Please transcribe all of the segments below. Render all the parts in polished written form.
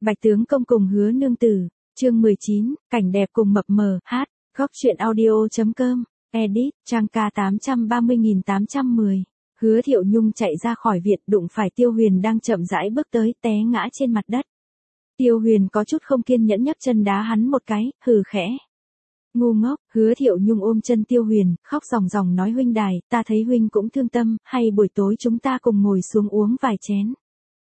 Bạch tướng công cùng Hứa nương tử, chương 19, cảnh đẹp cùng mập mờ, hát, góc truyện audio.com, edit, trang ca 830.810. Hứa Thiệu Nhung chạy ra khỏi viện đụng phải Tiêu Huyền đang chậm rãi bước tới té ngã trên mặt đất. Tiêu Huyền có chút không kiên nhẫn nhấc chân đá hắn một cái, hừ khẽ. Ngu ngốc, Hứa Thiệu Nhung ôm chân Tiêu Huyền, khóc ròng ròng nói huynh đài, ta thấy huynh cũng thương tâm, hay buổi tối chúng ta cùng ngồi xuống uống vài chén.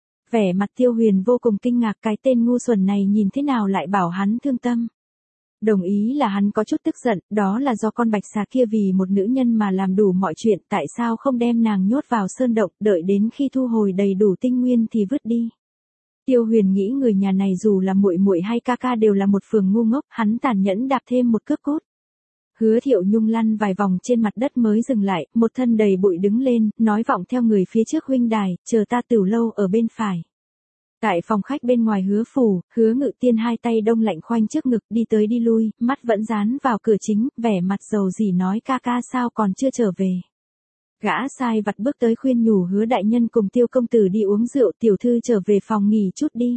Vẻ mặt Tiêu Huyền vô cùng kinh ngạc, cái tên ngu xuẩn này nhìn thế nào lại bảo hắn thương tâm. Đồng ý là hắn có chút tức giận, đó là do con bạch xà kia vì một nữ nhân mà làm đủ mọi chuyện, tại sao không đem nàng nhốt vào sơn động, đợi đến khi thu hồi đầy đủ tinh nguyên thì vứt đi. Tiêu Huyền nghĩ người nhà này dù là muội muội hay ca ca đều là một phường ngu ngốc, hắn tàn nhẫn đạp thêm một cước cốt. Hứa Thiệu Nhung lăn vài vòng trên mặt đất mới dừng lại, một thân đầy bụi đứng lên, nói vọng theo người phía trước huynh đài, chờ ta Tửu lâu ở bên phải. Tại phòng khách bên ngoài Hứa phủ, Hứa Ngự Tiên hai tay đông lạnh khoanh trước ngực đi tới đi lui, mắt vẫn dán vào cửa chính, vẻ mặt dầu dỉ nói ca ca sao còn chưa trở về. Gã sai vặt bước tới khuyên nhủ Hứa đại nhân cùng Tiêu công tử đi uống rượu, tiểu thư trở về phòng nghỉ chút đi.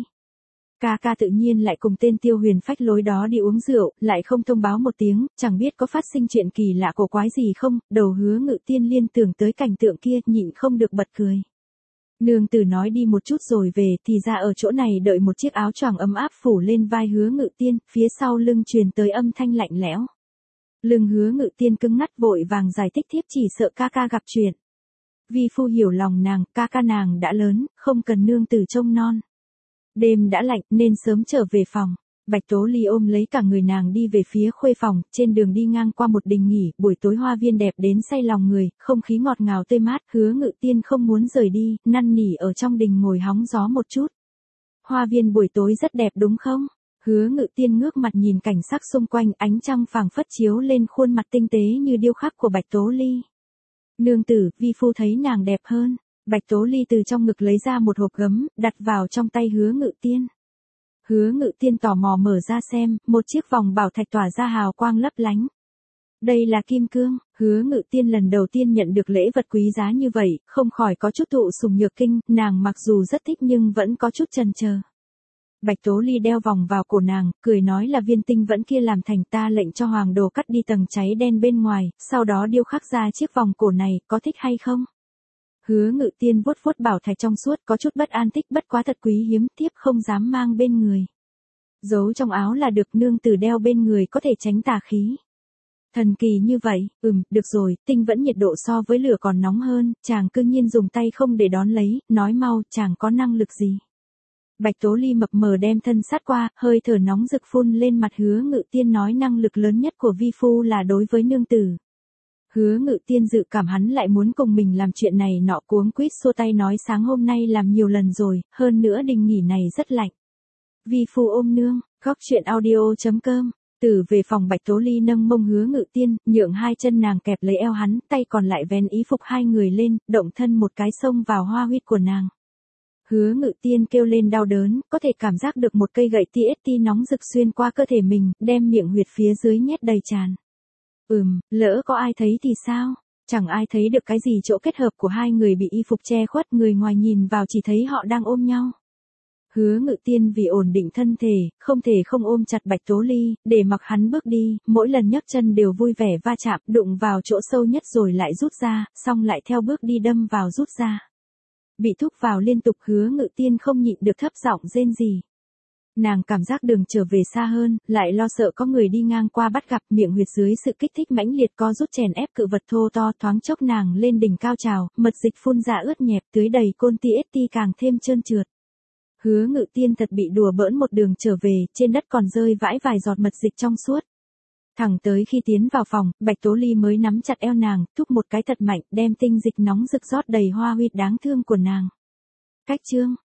Ca ca tự nhiên lại cùng tên Tiêu Huyền phách lối đó đi uống rượu, lại không thông báo một tiếng, chẳng biết có phát sinh chuyện kỳ lạ cổ quái gì không, đầu Hứa Ngự Tiên liên tưởng tới cảnh tượng kia nhịn không được bật cười. Nương tử nói đi một chút rồi về, thì ra ở chỗ này đợi một chiếc áo choàng ấm áp phủ lên vai Hứa Ngự Tiên, phía sau lưng truyền tới âm thanh lạnh lẽo. Lưng Hứa Ngự Tiên cứng ngắt vội vàng giải thích tiếp chỉ sợ ca ca gặp chuyện. Vi phu hiểu lòng nàng, ca ca nàng đã lớn, không cần nương tử trông non. Đêm đã lạnh nên sớm trở về phòng. Bạch Tố Ly ôm lấy cả người nàng đi về phía khuê phòng, trên đường đi ngang qua một đình nghỉ, buổi tối hoa viên đẹp đến say lòng người, không khí ngọt ngào tươi mát, Hứa Ngự Tiên không muốn rời đi, năn nỉ ở trong đình ngồi hóng gió một chút. Hoa viên buổi tối rất đẹp đúng không? Hứa Ngự Tiên ngước mặt nhìn cảnh sắc xung quanh, ánh trăng phảng phất chiếu lên khuôn mặt tinh tế như điêu khắc của Bạch Tố Ly. Nương tử, vi phu thấy nàng đẹp hơn. Bạch Tố Ly từ trong ngực lấy ra một hộp gấm, đặt vào trong tay Hứa Ngự Tiên. Hứa Ngự Tiên tò mò mở ra xem, một chiếc vòng bảo thạch tỏa ra hào quang lấp lánh. Đây là kim cương. Hứa Ngự Tiên lần đầu tiên nhận được lễ vật quý giá như vậy, không khỏi có chút thụ sùng nhược kinh, nàng mặc dù rất thích nhưng vẫn có chút chần chờ. Bạch Tố Ly đeo vòng vào cổ nàng, cười nói là viên tinh vẫn kia làm thành, ta lệnh cho hoàng đồ cắt đi tầng cháy đen bên ngoài, sau đó điêu khắc ra chiếc vòng cổ này, có thích hay không? Hứa Ngự Tiên vuốt vuốt bảo thạch trong suốt, có chút bất an, thích bất quá thật quý hiếm, tiếp không dám mang bên người. Giấu trong áo là được, nương tử đeo bên người có thể tránh tà khí. Thần kỳ như vậy, được rồi, tinh vẫn nhiệt độ so với lửa còn nóng hơn, chàng cương nhiên dùng tay không để đón lấy, nói mau, chàng có năng lực gì. Bạch Tố Ly mập mờ đem thân sát qua, hơi thở nóng rực phun lên mặt Hứa Ngự Tiên nói năng lực lớn nhất của vi phu là đối với nương tử. Hứa Ngự Tiên dự cảm hắn lại muốn cùng mình làm chuyện này nọ, cuống quýt xua tay nói sáng hôm nay làm nhiều lần rồi, hơn nữa đình nghỉ này rất lạnh. Vi phu ôm nương, góc truyện audio.com. Từ về phòng Bạch Tố Ly nâng mông Hứa Ngự Tiên, nhượng hai chân nàng kẹp lấy eo hắn, tay còn lại vén y phục hai người lên, động thân một cái xông vào hoa huyết của nàng. Hứa Ngự Tiên kêu lên đau đớn, có thể cảm giác được một cây gậy TST nóng rực xuyên qua cơ thể mình, đem miệng huyệt phía dưới nhét đầy tràn. Lỡ có ai thấy thì sao? Chẳng ai thấy được cái gì, chỗ kết hợp của hai người bị y phục che khuất, người ngoài nhìn vào chỉ thấy họ đang ôm nhau. Hứa Ngự Tiên vì ổn định thân thể, không thể không ôm chặt Bạch Tố Ly, để mặc hắn bước đi, mỗi lần nhấc chân đều vui vẻ va chạm, đụng vào chỗ sâu nhất rồi lại rút ra, xong lại theo bước đi đâm vào rút ra. Bị thúc vào liên tục, Hứa Ngự Tiên không nhịn được thấp giọng rên rỉ. Nàng cảm giác đường trở về xa hơn, lại lo sợ có người đi ngang qua bắt gặp, miệng huyệt dưới sự kích thích mãnh liệt co rút chèn ép cự vật thô to, thoáng chốc nàng lên đỉnh cao trào, mật dịch phun ra ướt nhẹp, tưới đầy côn TST càng thêm trơn trượt. Hứa Ngự Tiên thật bị đùa bỡn, một đường trở về, trên đất còn rơi vãi vài giọt mật dịch trong suốt. Thẳng tới khi tiến vào phòng, Bạch Tố Ly mới nắm chặt eo nàng, thúc một cái thật mạnh, đem tinh dịch nóng rực rót đầy hoa huyệt đáng thương của nàng. Cách chương